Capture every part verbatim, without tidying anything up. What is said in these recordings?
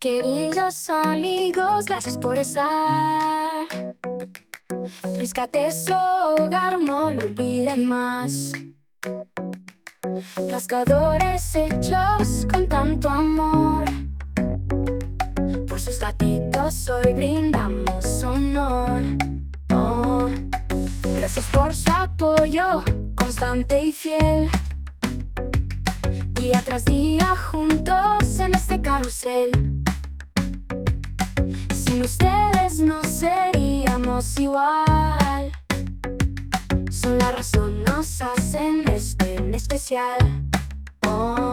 Queridos amigos, gracias por estar. Rescate su hogar, no lo olviden más. Rascadores hechos con tanto amor. Por sus gatitos hoy brindamos honor. Oh, gracias por su apoyo constante y fiel. Día tras día juntos en este carrusel. Sin ustedes no seríamos igual. Son la razón, nos hacen esto en especial. Oh,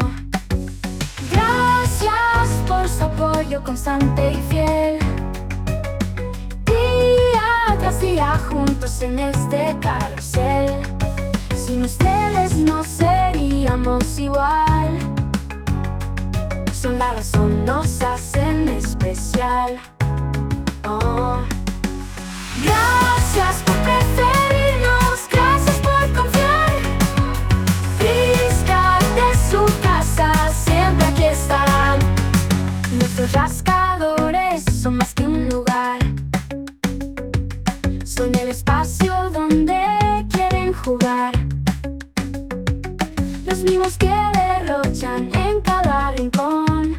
gracias por su apoyo constante y fiel. Día tras día juntos en este carrusel. Sin ustedes no seríamos igual. Son la razón, nos hacen especial. Oh, gracias por preferirnos, gracias por confiar. Rescate su casa, siempre aquí estarán. Nuestros rascadores son más que un lugar. Son el espacio donde quieren jugar. Los mismos que derrochan en cada rincón.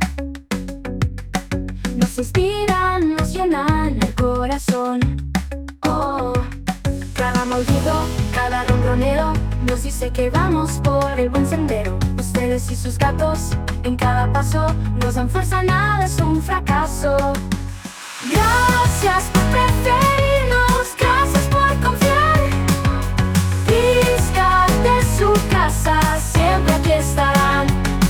Nos inspiran, nos llenan el corazón. Oh, cada maullido, cada ronroneo nos dice que vamos por el buen sendero. Ustedes y sus gatos en cada paso nos dan fuerza, nada es un fracaso. Gracias por preferirnos, gracias por confiar. Rescate su casa, siempre aquí estarán.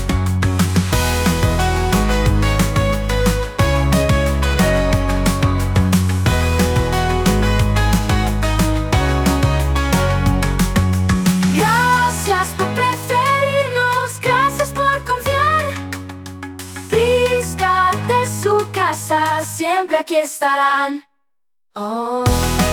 Gracias por preferirnos, gracias por confiar. Rescate su casa, siempre aquí estarán. Oh.